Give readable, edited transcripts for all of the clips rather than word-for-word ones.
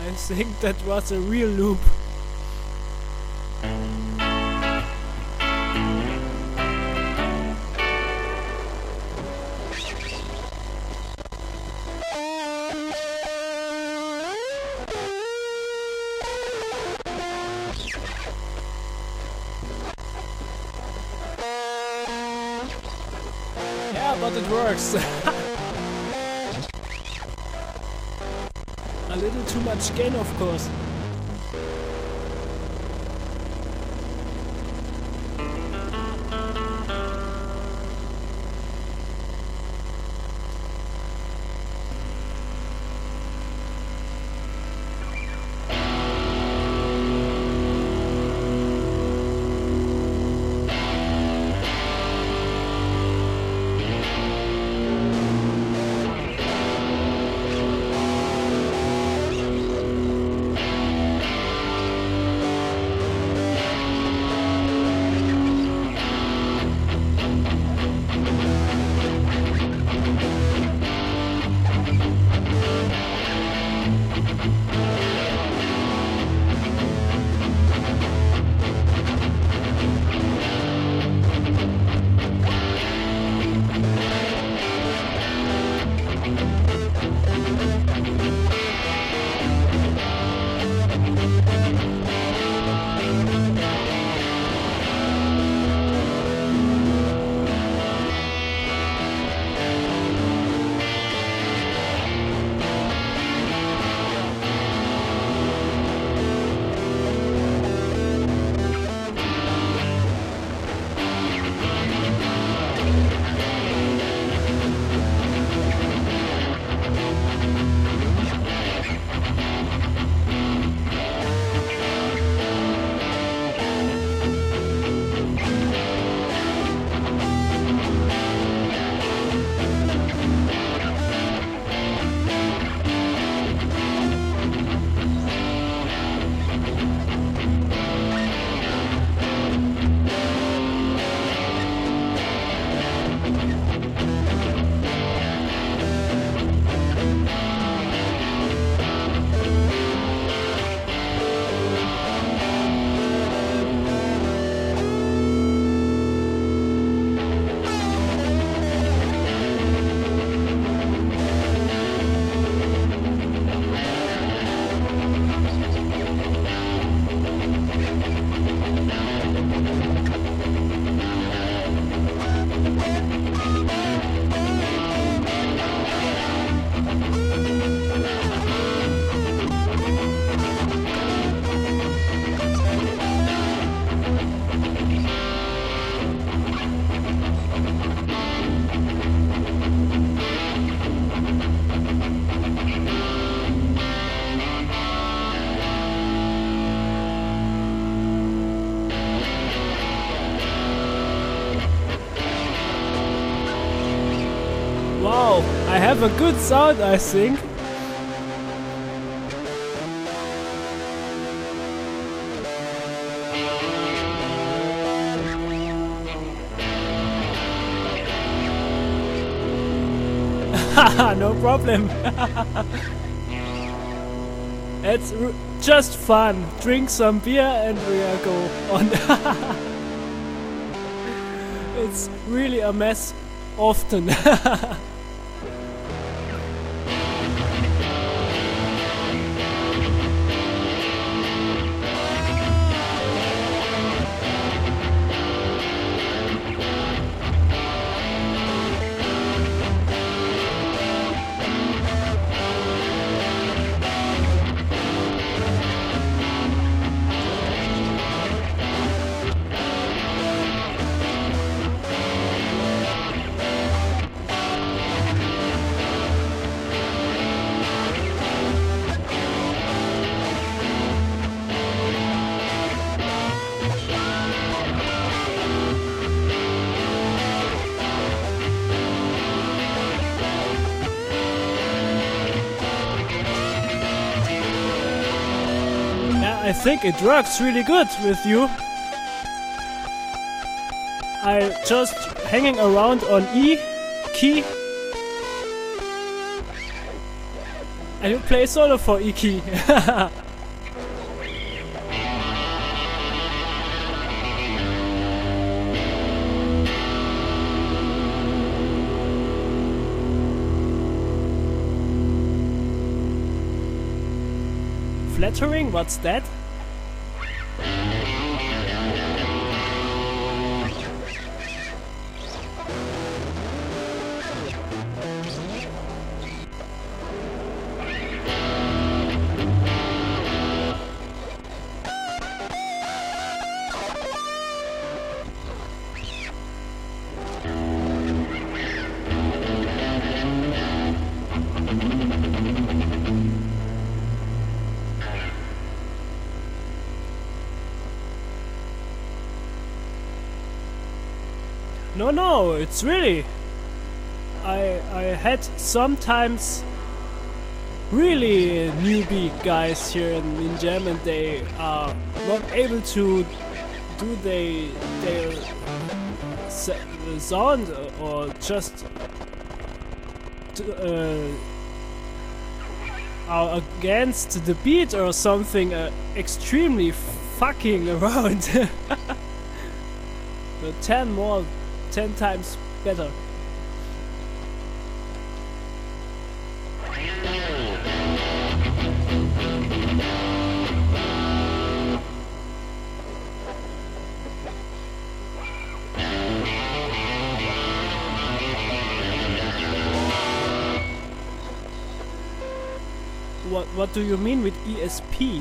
I think that was a real loop. Yeah, but it works. A little too much gain, of course. Wow, I have a good sound, I think. Haha, no problem. It's just fun. Drink some beer and we go on. It's really a mess often. I think it works really good with you. I just hanging around on E key And you play solo for Iki. Flattering? What's that? No, it's really. I had sometimes really newbie guys here in Germany. They are not able to do their sound or just are against the beat or something. Extremely fucking around. 10 times better. What do you mean with ESP?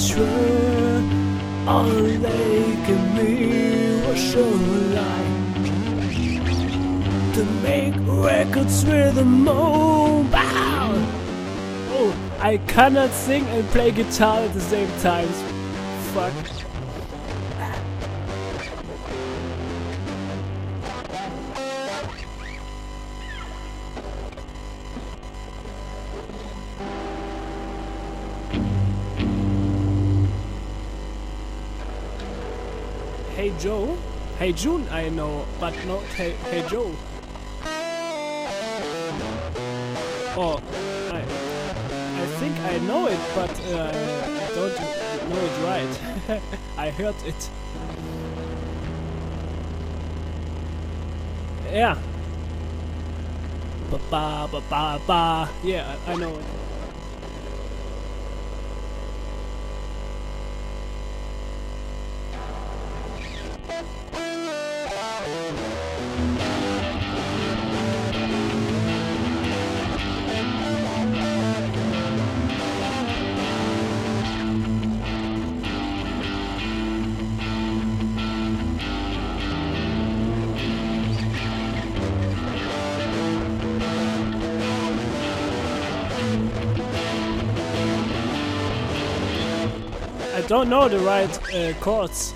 swear all they give me was shoreline to make records with a mobile. Oh, I cannot sing and play guitar at the same time. Fuck. Hey Joe? Hey June I know, but not Hey Joe. Oh, I think I know it, but I don't know it right. I heard it. Yeah. Ba ba ba ba ba. Yeah, I know it. I don't know the right chords.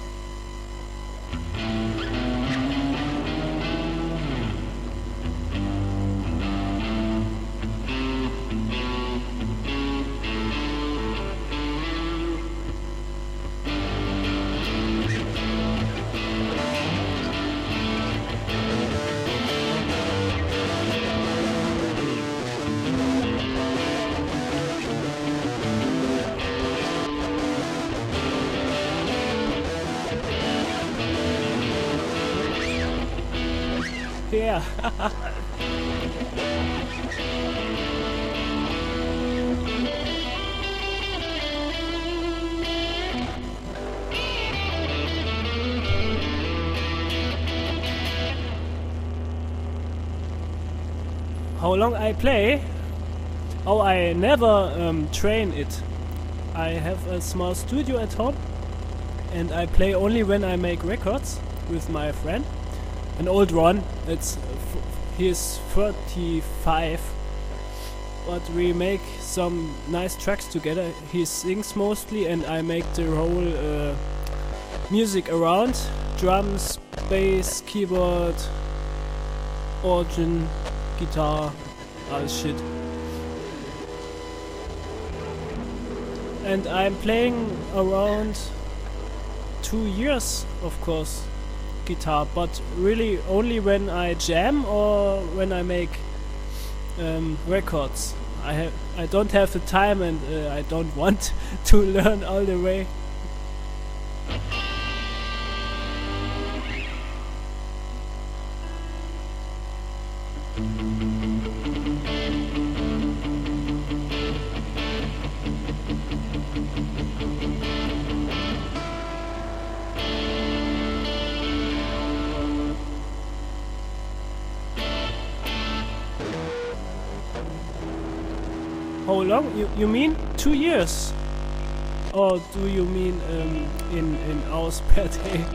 Yeah. How long I play? Oh, I never train it. I have a small studio at home and I play only when I make records with my friend. An old Ron, he's 35, but we make some nice tracks together. He sings mostly and I make the whole music around. Drums, bass, keyboard, organ, guitar, all shit. And I'm playing around 2 years, of course, guitar, but really only when I jam or when I make records. I don't have the time and I don't want to learn all the way. How long? You mean 2 years? Or do you mean in hours per day?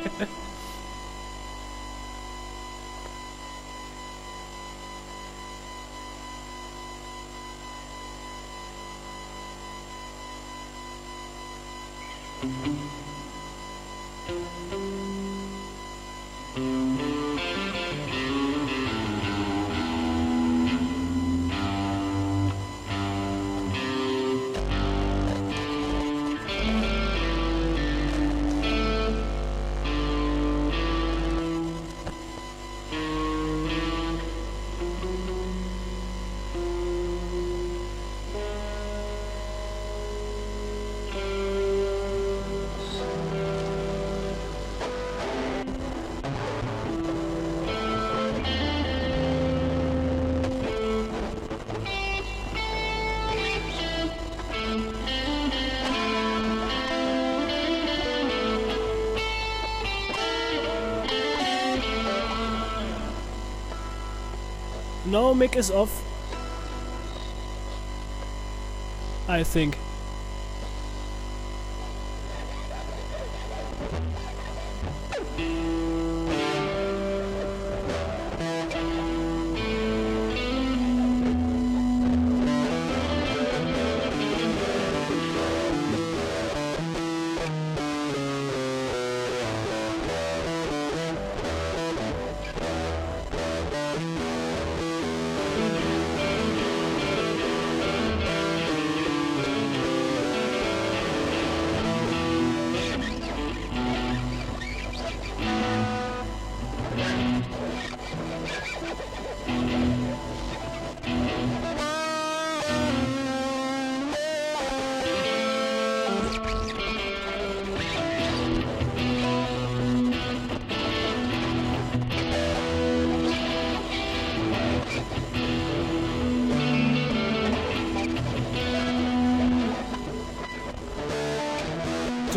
No, mic is off. I think.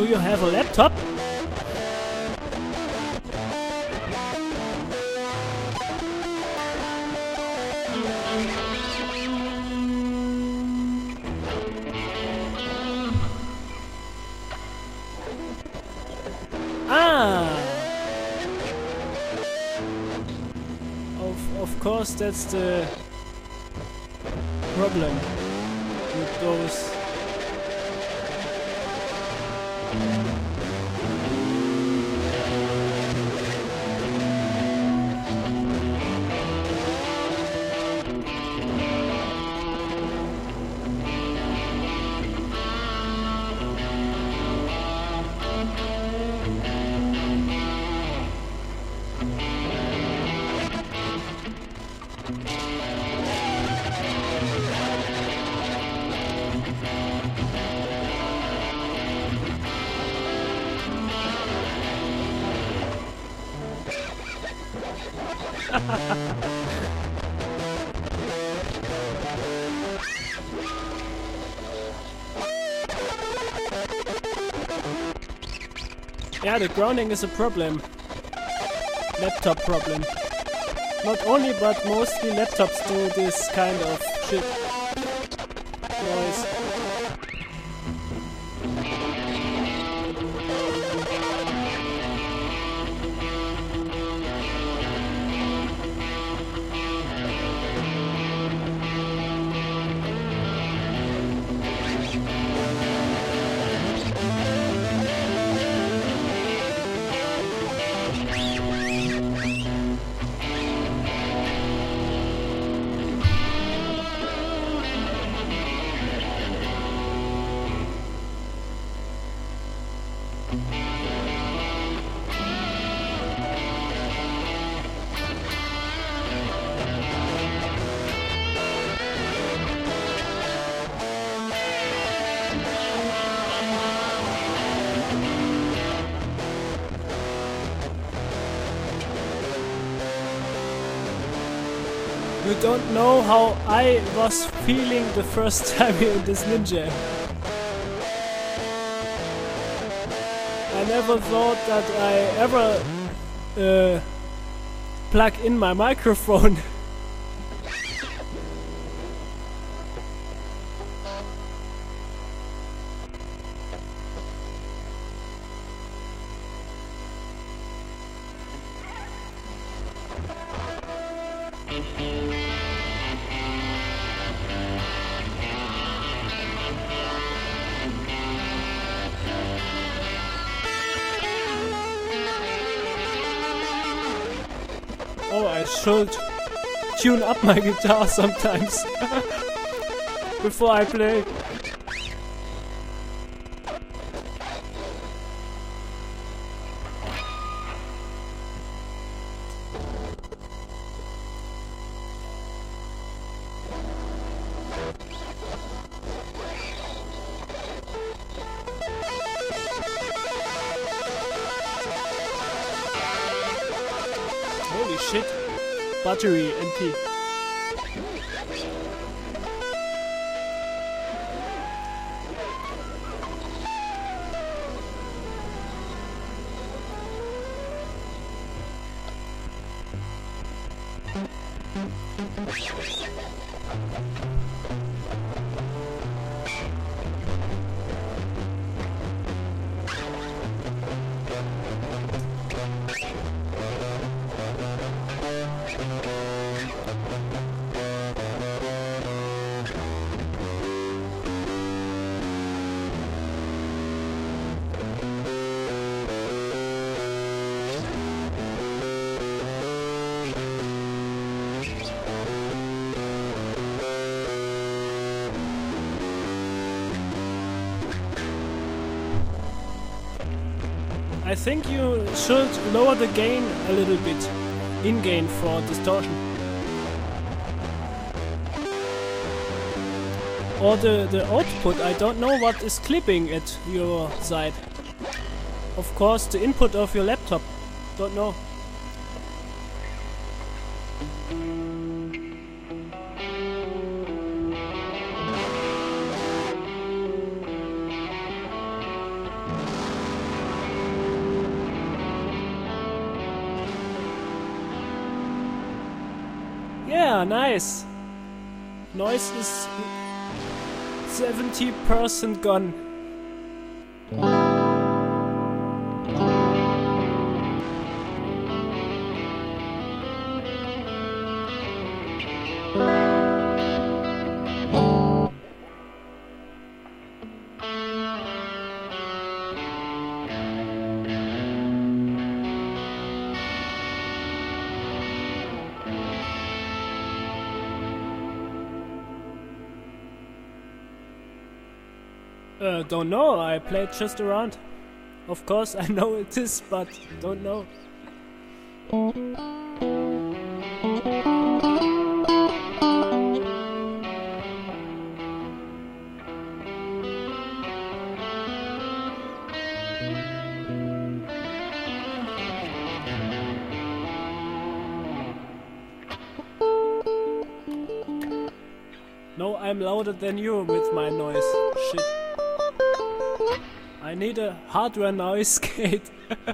Do you have a laptop? Of course, that's the problem with those. Yeah, the grounding is a problem. Laptop problem. Not only, but mostly laptops do this kind of shit. Noise. You don't know how I was feeling the first time in this Ninja. I never thought that I ever plug in my microphone. Oh, I should tune up my guitar sometimes before I play. Holy shit. Battery empty. I think you should lower the gain a little bit, in-gain for distortion. Or the output, I don't know what is clipping at your side. Of course, the input of your laptop, don't know. Yeah, nice. Noise is 70% gone. Don't know, I played just around. Of course I know it is, but don't know. No, I'm louder than you with my noise. Shit. I need a hardware noise gate.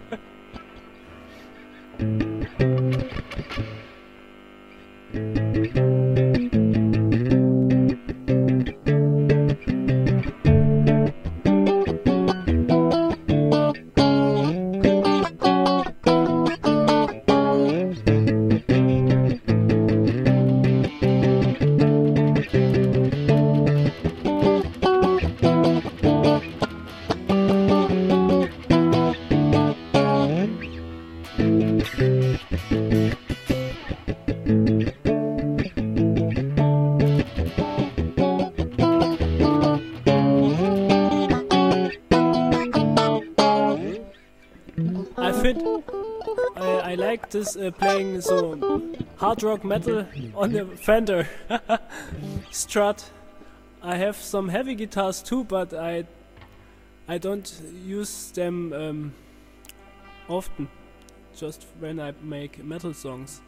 I like this playing so hard rock metal on the Fender Strat. I have some heavy guitars too, but I don't use them often, just when I make metal songs.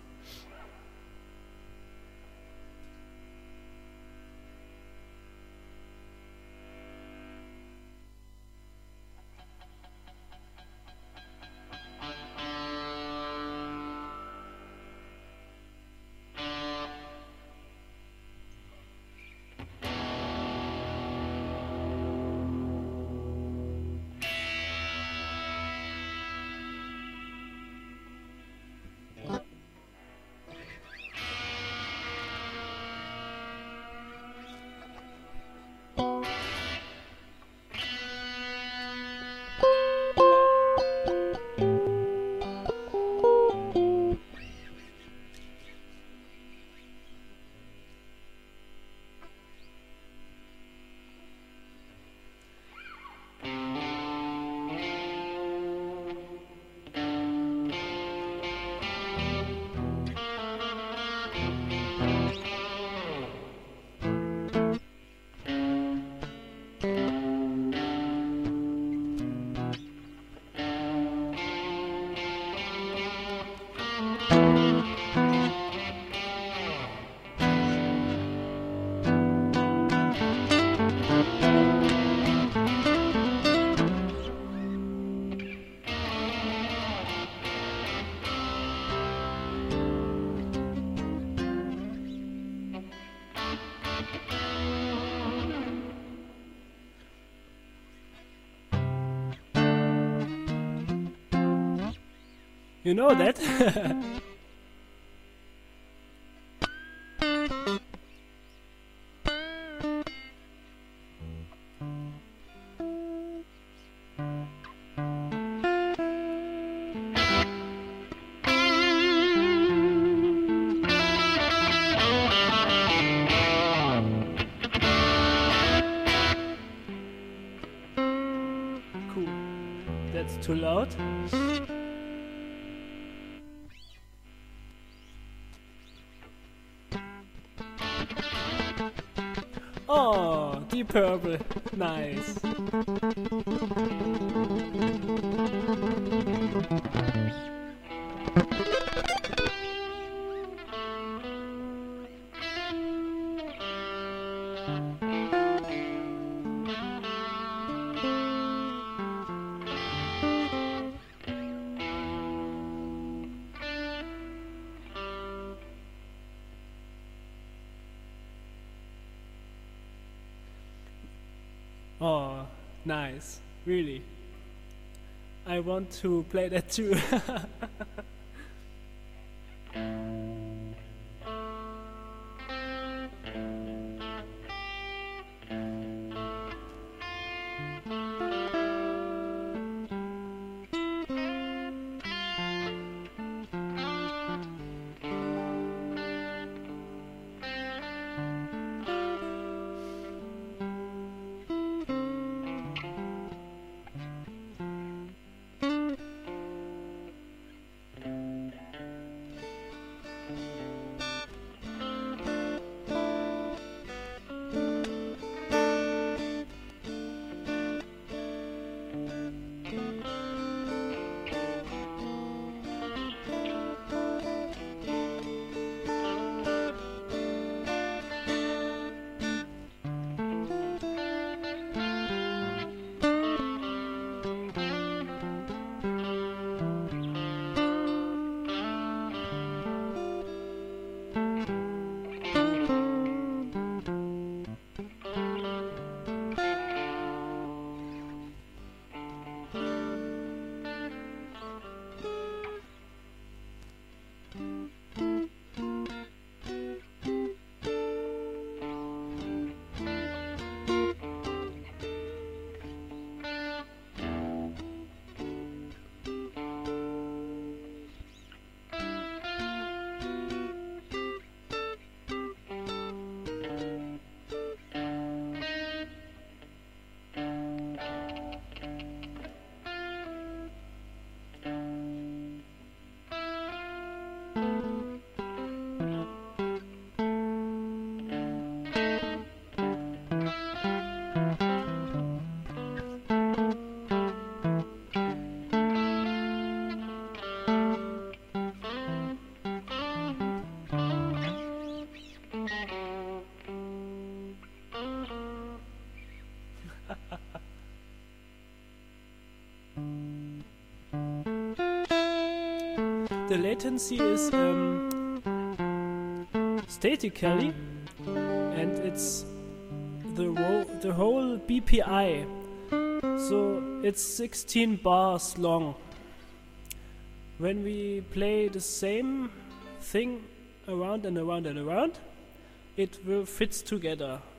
You know that? Cool. That's too loud. Oh, Deep Purple. Nice. Oh, nice. Really. I want to play that too. The latency is statically, and it's the whole BPI, so it's 16 bars long. When we play the same thing around and around and around, it will fits together.